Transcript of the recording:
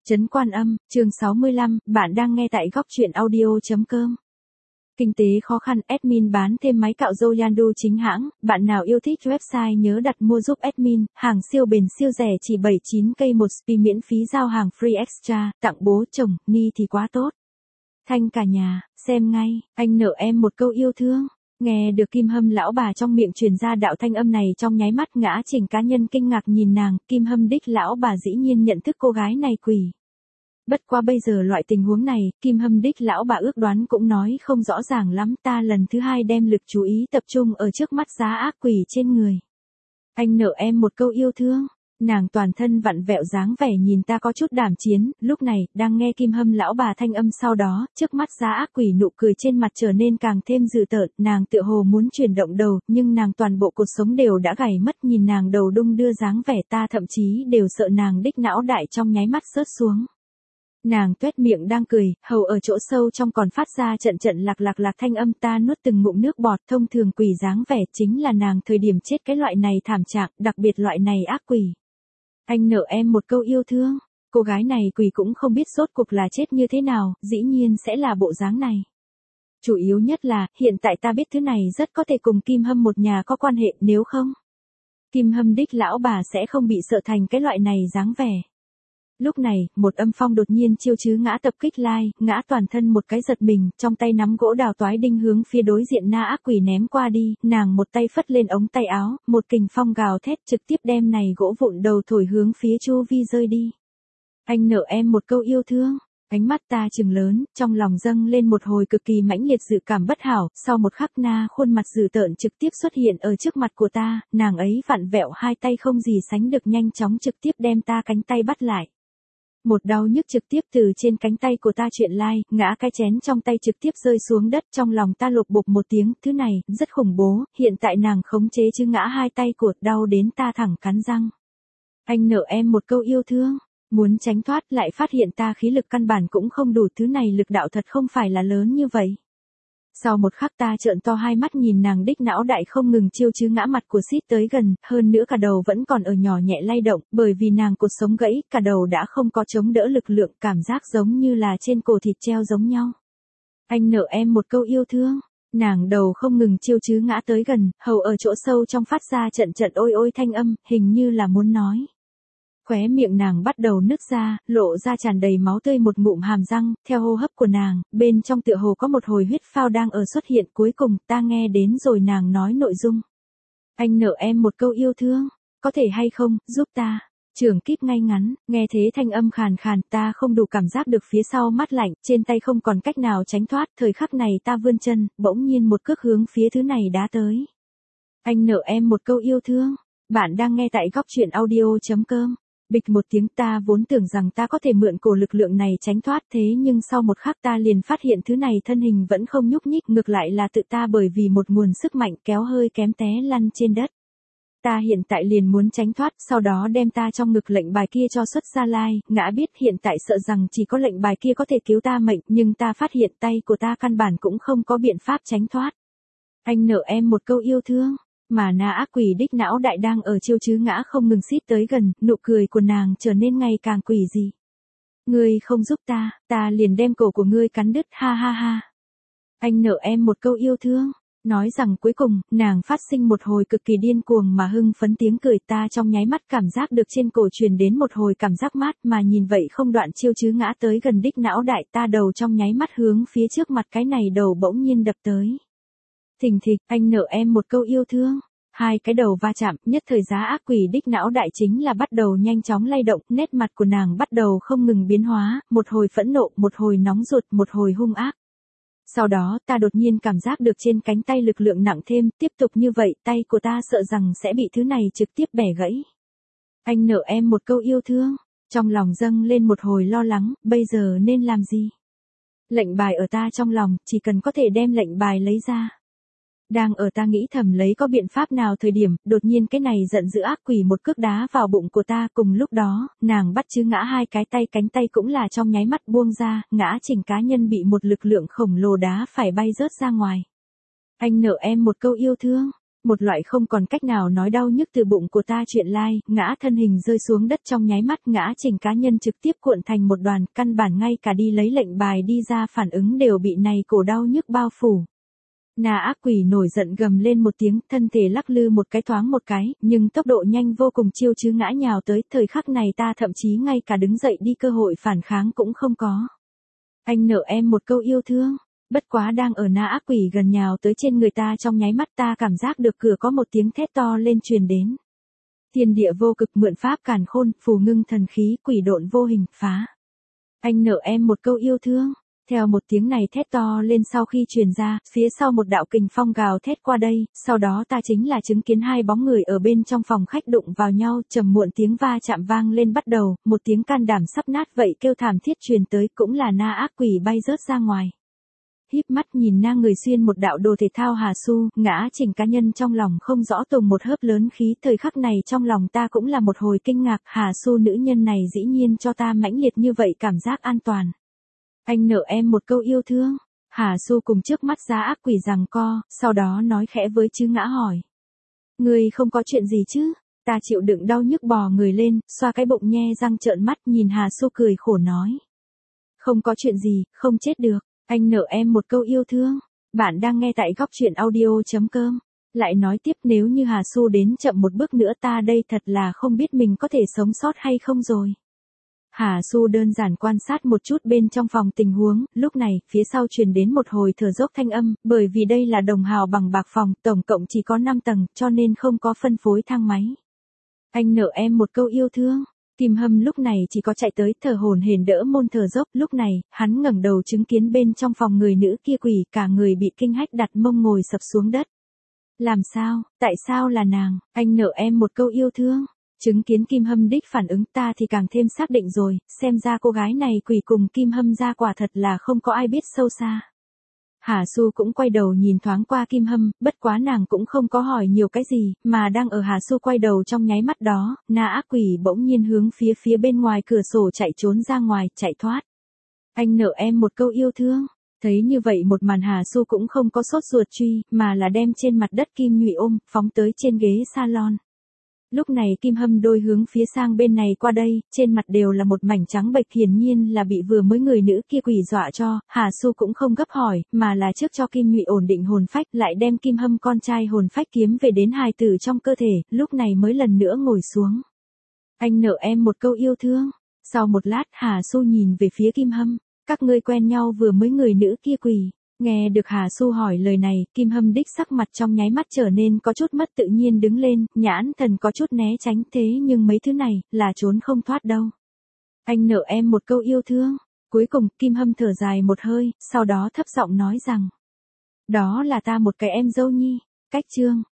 Trấn Quan Âm, chương 65, bạn đang nghe tại góc truyện audio.com. Kinh tế khó khăn, admin bán thêm máy cạo râu Yandu chính hãng, bạn nào yêu thích website nhớ đặt mua giúp admin, hàng siêu bền siêu rẻ chỉ 79k một spi miễn phí giao hàng free extra, tặng bố chồng, ni thì quá tốt. Thanh cả nhà, xem ngay, anh nợ em một câu yêu thương. Nghe được Kim Hâm lão bà trong miệng truyền ra đạo thanh âm này trong nháy mắt Ngã Chỉnh cá nhân kinh ngạc nhìn nàng, Kim Hâm đích lão bà dĩ nhiên nhận thức cô gái này quỷ. Bất qua bây giờ loại tình huống này, Kim Hâm đích lão bà ước đoán cũng nói không rõ ràng lắm, ta lần thứ hai đem lực chú ý tập trung ở trước mắt giá ác quỷ trên người. Anh nợ em một câu yêu thương. Nàng toàn thân vặn vẹo dáng vẻ nhìn ta có chút đảm chiến, lúc này, đang nghe Kim Hâm lão bà thanh âm sau đó, trước mắt giá ác quỷ nụ cười trên mặt trở nên càng thêm dữ tợn, nàng tựa hồ muốn chuyển động đầu, nhưng nàng toàn bộ cột sống đều đã gãy mất, nhìn nàng đầu đung đưa dáng vẻ ta thậm chí đều sợ nàng đích não đại trong nháy mắt rớt xuống. Nàng tuét miệng đang cười, hầu ở chỗ sâu trong còn phát ra trận trận lạc thanh âm, ta nuốt từng ngụm nước bọt, thông thường quỷ dáng vẻ chính là nàng thời điểm chết cái loại này thảm trạng, đặc biệt loại này ác quỷ. Anh nợ em một câu yêu thương. Cô gái này quỷ cũng không biết rốt cuộc là chết như thế nào, dĩ nhiên sẽ là bộ dáng này. Chủ yếu nhất là, hiện tại ta biết thứ này rất có thể cùng Kim Hâm một nhà có quan hệ, nếu không, Kim Hâm đích lão bà sẽ không bị sợ thành cái loại này dáng vẻ. Lúc này, một âm phong đột nhiên chiêu chứ Ngã tập kích lai, Ngã toàn thân một cái giật mình, trong tay nắm gỗ đào toái đinh hướng phía đối diện na ác quỷ ném qua đi, nàng một tay phất lên ống tay áo, một kình phong gào thét trực tiếp đem này gỗ vụn đầu thổi hướng phía chu vi rơi đi. Anh nợ em một câu yêu thương. Ánh mắt ta trừng lớn, trong lòng dâng lên một hồi cực kỳ mãnh liệt dự cảm bất hảo, sau một khắc na khuôn mặt dữ tợn trực tiếp xuất hiện ở trước mặt của ta, nàng ấy vặn vẹo hai tay không gì sánh được nhanh chóng trực tiếp đem ta cánh tay bắt lại. Một đau nhức trực tiếp từ trên cánh tay của ta chuyện lai, Ngã cái chén trong tay trực tiếp rơi xuống đất, trong lòng ta lột bột một tiếng, thứ này, rất khủng bố, hiện tại nàng khống chế chứ Ngã hai tay của, đau đến ta thẳng cắn răng. Anh nợ em một câu yêu thương, muốn tránh thoát lại phát hiện ta khí lực căn bản cũng không đủ, thứ này lực đạo thật không phải là lớn như vậy. Sau một khắc ta trợn to hai mắt nhìn nàng đích não đại không ngừng chiêu chứ Ngã mặt của xít tới gần, hơn nữa cả đầu vẫn còn ở nhỏ nhẹ lay động, bởi vì nàng cột sống gãy, cả đầu đã không có chống đỡ lực lượng, cảm giác giống như là trên cổ thịt treo giống nhau. Anh nợ em một câu yêu thương. Nàng đầu không ngừng chiêu chứ Ngã tới gần, hầu ở chỗ sâu trong phát ra trận trận ôi ôi thanh âm, hình như là muốn nói. Khóe miệng nàng bắt đầu nứt ra, lộ ra tràn đầy máu tươi một ngụm hàm răng, theo hô hấp của nàng, bên trong tựa hồ có một hồi huyết phao đang ở xuất hiện, cuối cùng ta nghe đến rồi nàng nói nội dung. Anh nợ em một câu yêu thương, có thể hay không, giúp ta. Trường kíp ngay ngắn, nghe thế thanh âm khàn khàn, ta không đủ cảm giác được phía sau mắt lạnh, trên tay không còn cách nào tránh thoát, thời khắc này ta vươn chân, bỗng nhiên một cước hướng phía thứ này đá tới. Anh nợ em một câu yêu thương, bạn đang nghe tại góc truyện audio.com. Bịch một tiếng, ta vốn tưởng rằng ta có thể mượn cổ lực lượng này tránh thoát, thế nhưng sau một khắc ta liền phát hiện thứ này thân hình vẫn không nhúc nhích, ngược lại là tự ta bởi vì một nguồn sức mạnh kéo hơi kém té lăn trên đất. Ta hiện tại liền muốn tránh thoát, sau đó đem ta trong ngực lệnh bài kia cho xuất ra lai, Ngã biết hiện tại sợ rằng chỉ có lệnh bài kia có thể cứu ta mệnh, nhưng ta phát hiện tay của ta căn bản cũng không có biện pháp tránh thoát. Anh nợ em một câu yêu thương. Mà na ác quỷ đích não đại đang ở chiêu chứ Ngã không ngừng xít tới gần, nụ cười của nàng trở nên ngày càng quỷ dị. Ngươi không giúp ta liền đem cổ của ngươi cắn đứt, ha ha ha. Anh nợ em một câu yêu thương. Nói rằng cuối cùng, nàng phát sinh một hồi cực kỳ điên cuồng mà hưng phấn tiếng cười, ta trong nháy mắt cảm giác được trên cổ truyền đến một hồi cảm giác mát, mà nhìn vậy không đoạn chiêu chứ Ngã tới gần đích não đại, ta đầu trong nháy mắt hướng phía trước mặt cái này đầu bỗng nhiên đập tới. Thình thịch, anh nợ em một câu yêu thương. Hai cái đầu va chạm, nhất thời giá ác quỷ đích não đại chính là bắt đầu nhanh chóng lay động, nét mặt của nàng bắt đầu không ngừng biến hóa, một hồi phẫn nộ, một hồi nóng ruột, một hồi hung ác. Sau đó, ta đột nhiên cảm giác được trên cánh tay lực lượng nặng thêm, tiếp tục như vậy, tay của ta sợ rằng sẽ bị thứ này trực tiếp bẻ gãy. Anh nợ em một câu yêu thương. Trong lòng dâng lên một hồi lo lắng, bây giờ nên làm gì? Lệnh bài ở ta trong lòng, chỉ cần có thể đem lệnh bài lấy ra. Đang ở ta nghĩ thầm lấy có biện pháp nào thời điểm, đột nhiên cái này giận dữ ác quỷ một cước đá vào bụng của ta, cùng lúc đó, nàng bắt chứ Ngã hai cái tay, cánh tay cũng là trong nháy mắt buông ra, Ngã Chỉnh cá nhân bị một lực lượng khổng lồ đá phải bay rớt ra ngoài. Anh nợ em một câu yêu thương. một loại không còn cách nào nói đau nhức từ bụng của ta chuyện lai, ngã thân hình rơi xuống đất trong nháy mắt, ngã chỉnh cá nhân trực tiếp cuộn thành một đoàn, căn bản ngay cả đi lấy lệnh bài đi ra phản ứng đều bị này cổ đau nhức bao phủ. Na ác quỷ nổi giận gầm lên một tiếng, thân thể lắc lư một cái thoáng một cái, nhưng tốc độ nhanh vô cùng, chiêu chứ ngã nhào tới, thời khắc này ta thậm chí ngay cả đứng dậy đi cơ hội phản kháng cũng không có. Anh nợ em một câu yêu thương. Bất quá đang ở Na ác quỷ gần nhào tới trên người ta trong nháy mắt, ta cảm giác được cửa có một tiếng thét to lên truyền đến. Thiên địa vô cực, mượn pháp càn khôn, phù ngưng thần khí, quỷ độn vô hình, phá. Anh nợ em một câu yêu thương. Theo một tiếng này thét to lên sau khi truyền ra, phía sau một đạo kình phong gào thét qua đây, sau đó ta chính là chứng kiến hai bóng người ở bên trong phòng khách đụng vào nhau, trầm muộn tiếng va chạm vang lên bắt đầu, một tiếng can đảm sắp nát vậy kêu thảm thiết truyền tới, cũng là Na ác quỷ bay rớt ra ngoài. Híp mắt nhìn Na người xuyên một đạo đồ thể thao Hà Su, ngã chỉnh cá nhân trong lòng không rõ tùng một hớp lớn khí, thời khắc này trong lòng ta cũng là một hồi kinh ngạc, Hà Su nữ nhân này dĩ nhiên cho ta mãnh liệt như vậy cảm giác an toàn. Anh nợ em một câu yêu thương. Hà Su cùng trước mắt giá ác quỷ giằng co, sau đó nói khẽ với Chứ Ngã hỏi. Người không có chuyện gì chứ? Ta chịu đựng đau nhức bò người lên, xoa cái bụng nhe răng trợn mắt nhìn Hà Su cười khổ nói. Không có chuyện gì, không chết được. Anh nợ em một câu yêu thương. Bạn đang nghe tại góc truyện audio.com. Lại nói tiếp, nếu như Hà Su đến chậm một bước nữa ta đây thật là không biết mình có thể sống sót hay không rồi. Hà Su đơn giản quan sát một chút bên trong phòng tình huống, lúc này, phía sau truyền đến một hồi thở dốc thanh âm, bởi vì đây là đồng hào bằng bạc phòng, tổng cộng chỉ có 5 tầng, cho nên không có phân phối thang máy. Anh nợ em một câu yêu thương. Kim Hâm lúc này chỉ có chạy tới thở hổn hển đỡ môn thở dốc, lúc này, hắn ngẩng đầu chứng kiến bên trong phòng người nữ kia quỷ, cả người bị kinh hách đặt mông ngồi sập xuống đất. Làm sao, tại sao là nàng, anh nợ em một câu yêu thương. Chứng kiến Kim Hâm đích phản ứng ta thì càng thêm xác định rồi, xem ra cô gái này quỷ cùng Kim Hâm ra quả thật là không có ai biết sâu xa. Hà Su cũng quay đầu nhìn thoáng qua Kim Hâm, bất quá nàng cũng không có hỏi nhiều cái gì, mà đang ở Hà Su quay đầu trong nháy mắt đó, Na ác quỷ bỗng nhiên hướng phía bên ngoài cửa sổ chạy trốn ra ngoài, chạy thoát. Anh nợ em một câu yêu thương. Thấy như vậy một màn Hà Su cũng không có sốt ruột truy, mà là đem trên mặt đất Kim Nhụy ôm, phóng tới trên ghế salon. Lúc này Kim Hâm đôi hướng phía sang bên này qua đây, trên mặt đều là một mảnh trắng bệch, hiển nhiên là bị vừa mới người nữ kia quỷ dọa cho, Hà Su cũng không gấp hỏi, mà là trước cho Kim Nhụy ổn định hồn phách, lại đem Kim Hâm con trai hồn phách kiếm về đến hài tử trong cơ thể, lúc này mới lần nữa ngồi xuống. Anh nợ em một câu yêu thương. Sau một lát Hà Su nhìn về phía Kim Hâm, các ngươi quen nhau vừa mới người nữ kia quỷ. Nghe được Hà Su hỏi lời này, Kim Hâm đích sắc mặt trong nháy mắt trở nên có chút mất tự nhiên đứng lên, nhãn thần có chút né tránh, thế nhưng mấy thứ này, là trốn không thoát đâu. Anh nợ em một câu yêu thương. Cuối cùng, Kim Hâm thở dài một hơi, sau đó thấp giọng nói rằng. Đó là ta một cái em dâu nhi. Cách chương.